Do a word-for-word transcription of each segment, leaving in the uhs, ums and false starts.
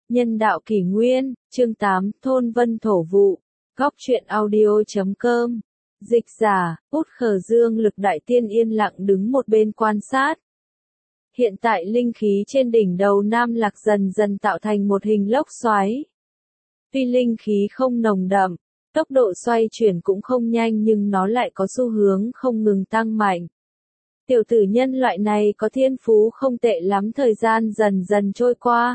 Nhân đạo kỷ nguyên, chương tám, thôn vân thổ vụ, góc truyện audio chấm com. Dịch giả, Út Khờ Dương Lực Đại Tiên yên lặng đứng một bên quan sát. Hiện tại linh khí trên đỉnh đầu Nam Lạc dần dần tạo thành một hình lốc xoáy. Tuy linh khí không nồng đậm, tốc độ xoay chuyển cũng không nhanh nhưng nó lại có xu hướng không ngừng tăng mạnh. Tiểu tử nhân loại này có thiên phú không tệ lắm. Thời gian dần dần trôi qua.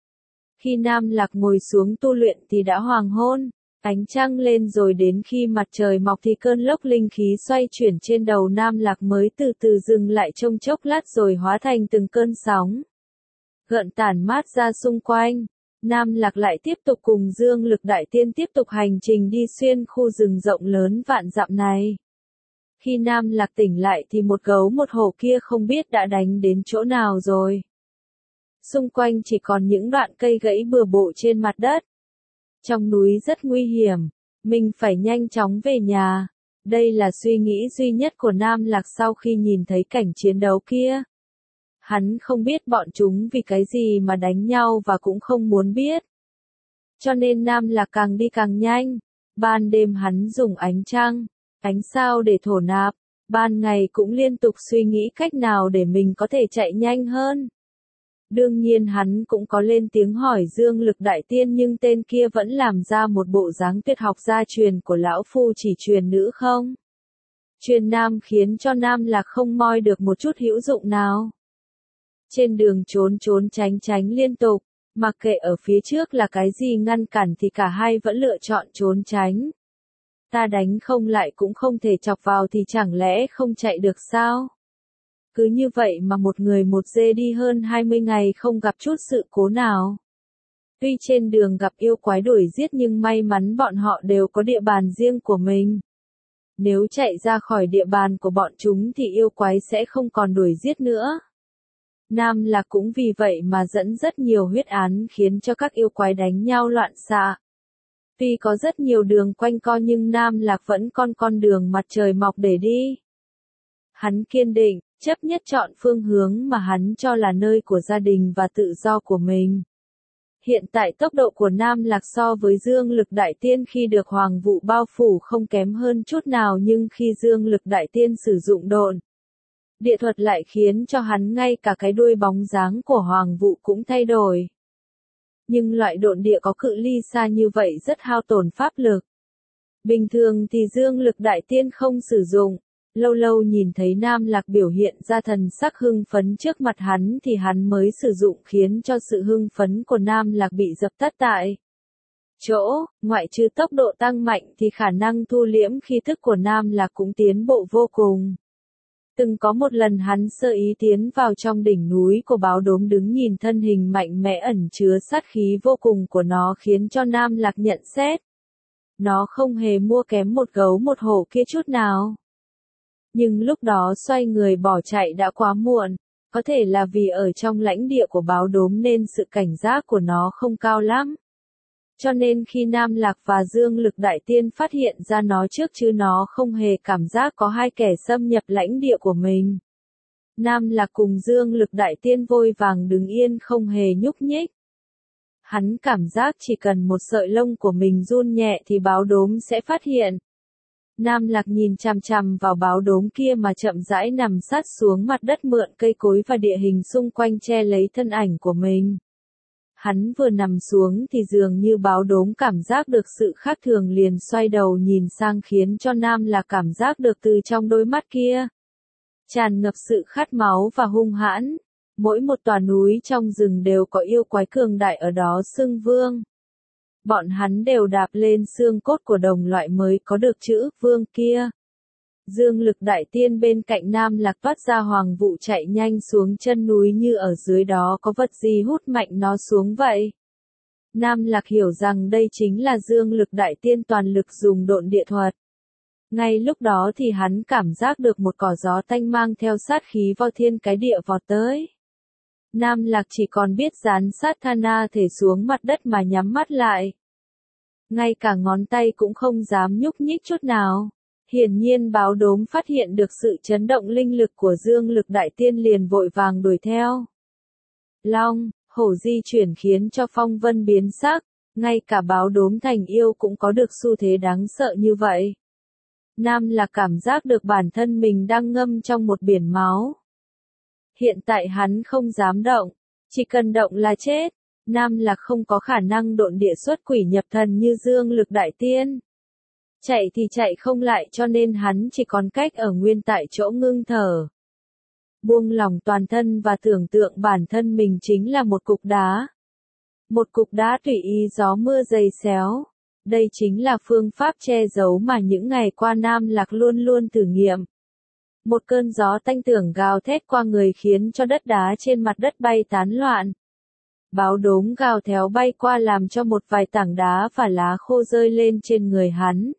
Khi Nam Lạc ngồi xuống tu luyện thì đã hoàng hôn, ánh trăng lên rồi đến khi mặt trời mọc thì cơn lốc linh khí xoay chuyển trên đầu Nam Lạc mới từ từ dừng lại trong chốc lát rồi hóa thành từng cơn sóng. Gợn tản mát ra xung quanh, Nam Lạc lại tiếp tục cùng Dương Lực Đại Tiên tiếp tục hành trình đi xuyên khu rừng rộng lớn vạn dặm này. Khi Nam Lạc tỉnh lại thì một gấu một hổ kia không biết đã đánh đến chỗ nào rồi. Xung quanh chỉ còn những đoạn cây gãy bừa bộn trên mặt đất. Trong núi rất nguy hiểm, mình phải nhanh chóng về nhà. Đây là suy nghĩ duy nhất của Nam Lạc sau khi nhìn thấy cảnh chiến đấu kia. Hắn không biết bọn chúng vì cái gì mà đánh nhau và cũng không muốn biết. Cho nên Nam Lạc càng đi càng nhanh. Ban đêm hắn dùng ánh trăng, ánh sao để thổ nạp. Ban ngày cũng liên tục suy nghĩ cách nào để mình có thể chạy nhanh hơn. Đương nhiên hắn cũng có lên tiếng hỏi Dương Lực Đại Tiên nhưng tên kia vẫn làm ra một bộ dáng tuyệt học gia truyền của lão phu chỉ truyền nữ không. Truyền nam khiến cho Nam Lạc không moi được một chút hữu dụng nào. Trên đường trốn trốn tránh tránh liên tục, mặc kệ ở phía trước là cái gì ngăn cản thì cả hai vẫn lựa chọn trốn tránh. Ta đánh không lại cũng không thể chọc vào thì chẳng lẽ không chạy được sao? Cứ như vậy mà một người một dê đi hơn hai mươi ngày không gặp chút sự cố nào. Tuy trên đường gặp yêu quái đuổi giết nhưng may mắn bọn họ đều có địa bàn riêng của mình. Nếu chạy ra khỏi địa bàn của bọn chúng thì yêu quái sẽ không còn đuổi giết nữa. Nam Lạc cũng vì vậy mà dẫn rất nhiều huyết án khiến cho các yêu quái đánh nhau loạn xạ. Tuy có rất nhiều đường quanh co nhưng Nam Lạc vẫn con con đường mặt trời mọc để đi. Hắn kiên định, chấp nhất chọn phương hướng mà hắn cho là nơi của gia đình và tự do của mình. Hiện tại tốc độ của Nam Lạc so với Dương Lực Đại Tiên khi được hoàng vụ bao phủ không kém hơn chút nào nhưng khi Dương Lực Đại Tiên sử dụng độn địa thuật lại khiến cho hắn ngay cả cái đuôi bóng dáng của hoàng vụ cũng thay đổi. Nhưng loại độn địa có cự ly xa như vậy rất hao tổn pháp lực. Bình thường thì Dương Lực Đại Tiên không sử dụng. Lâu lâu nhìn thấy Nam Lạc biểu hiện ra thần sắc hưng phấn trước mặt hắn thì hắn mới sử dụng khiến cho sự hưng phấn của Nam Lạc bị dập tắt tại chỗ, ngoại trừ tốc độ tăng mạnh thì khả năng thu liễm khí thức của Nam Lạc cũng tiến bộ vô cùng. Từng có một lần hắn sơ ý tiến vào trong đỉnh núi của báo đốm đứng nhìn thân hình mạnh mẽ ẩn chứa sát khí vô cùng của nó khiến cho Nam Lạc nhận xét. Nó không hề mua kém một gấu một hổ kia chút nào. Nhưng lúc đó xoay người bỏ chạy đã quá muộn, có thể là vì ở trong lãnh địa của báo đốm nên sự cảnh giác của nó không cao lắm. Cho nên khi Nam Lạc và Dương Lực Đại Tiên phát hiện ra nó trước chứ nó không hề cảm giác có hai kẻ xâm nhập lãnh địa của mình. Nam Lạc cùng Dương Lực Đại Tiên vội vàng đứng yên không hề nhúc nhích. Hắn cảm giác chỉ cần một sợi lông của mình run nhẹ thì báo đốm sẽ phát hiện. Nam Lạc nhìn chằm chằm vào báo đốm kia mà chậm rãi nằm sát xuống mặt đất mượn cây cối và địa hình xung quanh che lấy thân ảnh của mình. Hắn vừa nằm xuống thì dường như báo đốm cảm giác được sự khác thường liền xoay đầu nhìn sang khiến cho Nam Lạc cảm giác được từ trong đôi mắt kia tràn ngập sự khát máu và hung hãn. Mỗi một tòa núi trong rừng đều có yêu quái cường đại ở đó xưng vương. Bọn hắn đều đạp lên xương cốt của đồng loại mới có được chữ vương kia. Dương Lực Đại Tiên bên cạnh Nam Lạc toát ra hoàng vụ chạy nhanh xuống chân núi như ở dưới đó có vật gì hút mạnh nó xuống vậy. Nam Lạc hiểu rằng đây chính là Dương Lực Đại Tiên toàn lực dùng độn địa thuật. Ngay lúc đó thì hắn cảm giác được một cỏ gió tanh mang theo sát khí vo thiên cái địa vọt tới. Nam Lạc chỉ còn biết dán sát Thana thể xuống mặt đất mà nhắm mắt lại. Ngay cả ngón tay cũng không dám nhúc nhích chút nào. Hiển nhiên báo đốm phát hiện được sự chấn động linh lực của Dương Lực Đại Tiên liền vội vàng đuổi theo. Long, Hổ di chuyển khiến cho phong vân biến sắc, ngay cả báo đốm thành yêu cũng có được xu thế đáng sợ như vậy. Nam Lạc cảm giác được bản thân mình đang ngâm trong một biển máu. Hiện tại hắn không dám động, chỉ cần động là chết. Nam Lạc không có khả năng độn địa xuất quỷ nhập thần như Dương Lực Đại Tiên. Chạy thì chạy không lại cho nên hắn chỉ còn cách ở nguyên tại chỗ ngưng thở. Buông lòng toàn thân và tưởng tượng bản thân mình chính là một cục đá. Một cục đá tùy ý gió mưa giày xéo. Đây chính là phương pháp che giấu mà những ngày qua Nam Lạc luôn luôn thử nghiệm. Một cơn gió tanh tưởng gào thét qua người khiến cho đất đá trên mặt đất bay tán loạn. Báo đốm gào thét bay qua làm cho một vài tảng đá và lá khô rơi lên trên người hắn.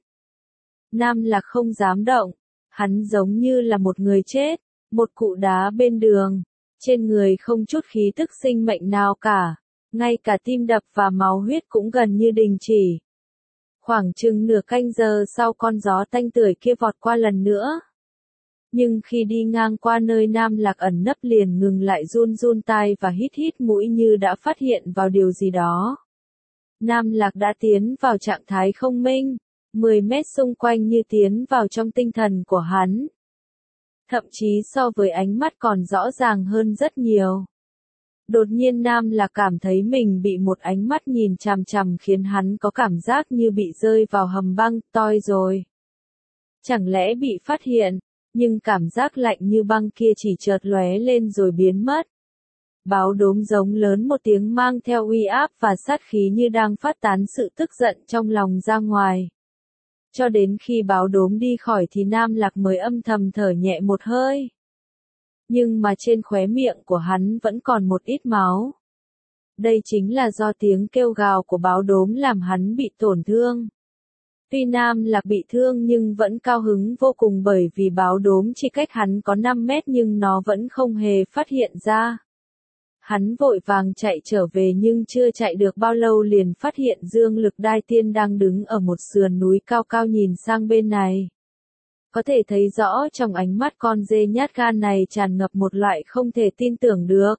Nam Lạc không dám động, hắn giống như là một người chết, một cụ đá bên đường, trên người không chút khí tức sinh mệnh nào cả, ngay cả tim đập và máu huyết cũng gần như đình chỉ. Khoảng chừng nửa canh giờ sau con gió tanh tưởi kia vọt qua lần nữa. Nhưng khi đi ngang qua nơi Nam Lạc ẩn nấp liền ngừng lại run run tai và hít hít mũi như đã phát hiện vào điều gì đó. Nam Lạc đã tiến vào trạng thái không minh, mười mét xung quanh như tiến vào trong tinh thần của hắn. Thậm chí so với ánh mắt còn rõ ràng hơn rất nhiều. Đột nhiên Nam Lạc cảm thấy mình bị một ánh mắt nhìn chằm chằm khiến hắn có cảm giác như bị rơi vào hầm băng, toi rồi. Chẳng lẽ bị phát hiện, nhưng cảm giác lạnh như băng kia chỉ chợt lóe lên rồi biến mất. Báo đốm giống lớn một tiếng mang theo uy áp và sát khí như đang phát tán sự tức giận trong lòng ra ngoài. Cho đến khi báo đốm đi khỏi thì Nam Lạc mới âm thầm thở nhẹ một hơi. Nhưng mà trên khóe miệng của hắn vẫn còn một ít máu. Đây chính là do tiếng kêu gào của báo đốm làm hắn bị tổn thương. Tuy Nam Lạc bị thương nhưng vẫn cao hứng vô cùng bởi vì báo đốm chỉ cách hắn có năm mét nhưng nó vẫn không hề phát hiện ra. Hắn vội vàng chạy trở về nhưng chưa chạy được bao lâu liền phát hiện Dương Lực Đại Tiên đang đứng ở một sườn núi cao cao nhìn sang bên này. Có thể thấy rõ trong ánh mắt con dê nhát gan này tràn ngập một loại không thể tin tưởng được.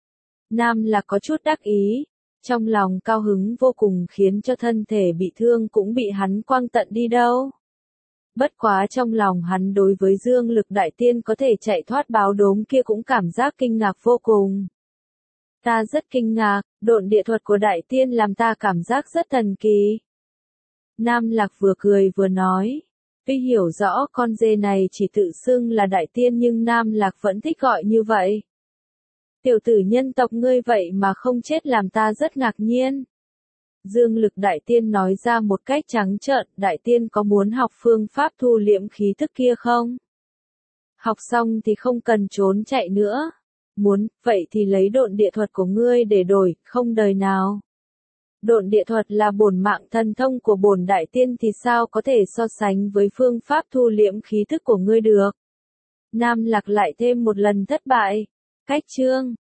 Nam Lạc có chút đắc ý, trong lòng cao hứng vô cùng khiến cho thân thể bị thương cũng bị hắn quăng tận đi đâu. Bất quá trong lòng hắn đối với Dương Lực Đại Tiên có thể chạy thoát báo đốm kia cũng cảm giác kinh ngạc vô cùng. Ta rất kinh ngạc, độn địa thuật của Đại Tiên làm ta cảm giác rất thần kỳ. Nam Lạc vừa cười vừa nói. Tuy hiểu rõ con dê này chỉ tự xưng là Đại Tiên nhưng Nam Lạc vẫn thích gọi như vậy. Tiểu tử nhân tộc ngươi vậy mà không chết làm ta rất ngạc nhiên. Dương Lực Đại Tiên nói ra một cách trắng trợn, Đại Tiên có muốn học phương pháp thu liễm khí tức kia không? Học xong thì không cần trốn chạy nữa. Muốn, vậy thì lấy độn địa thuật của ngươi để đổi, không đời nào. Độn địa thuật là bổn mạng thần thông của bổn Đại Tiên thì sao có thể so sánh với phương pháp thu liễm khí thức của ngươi được. Nam Lạc lại thêm một lần thất bại. Cách chương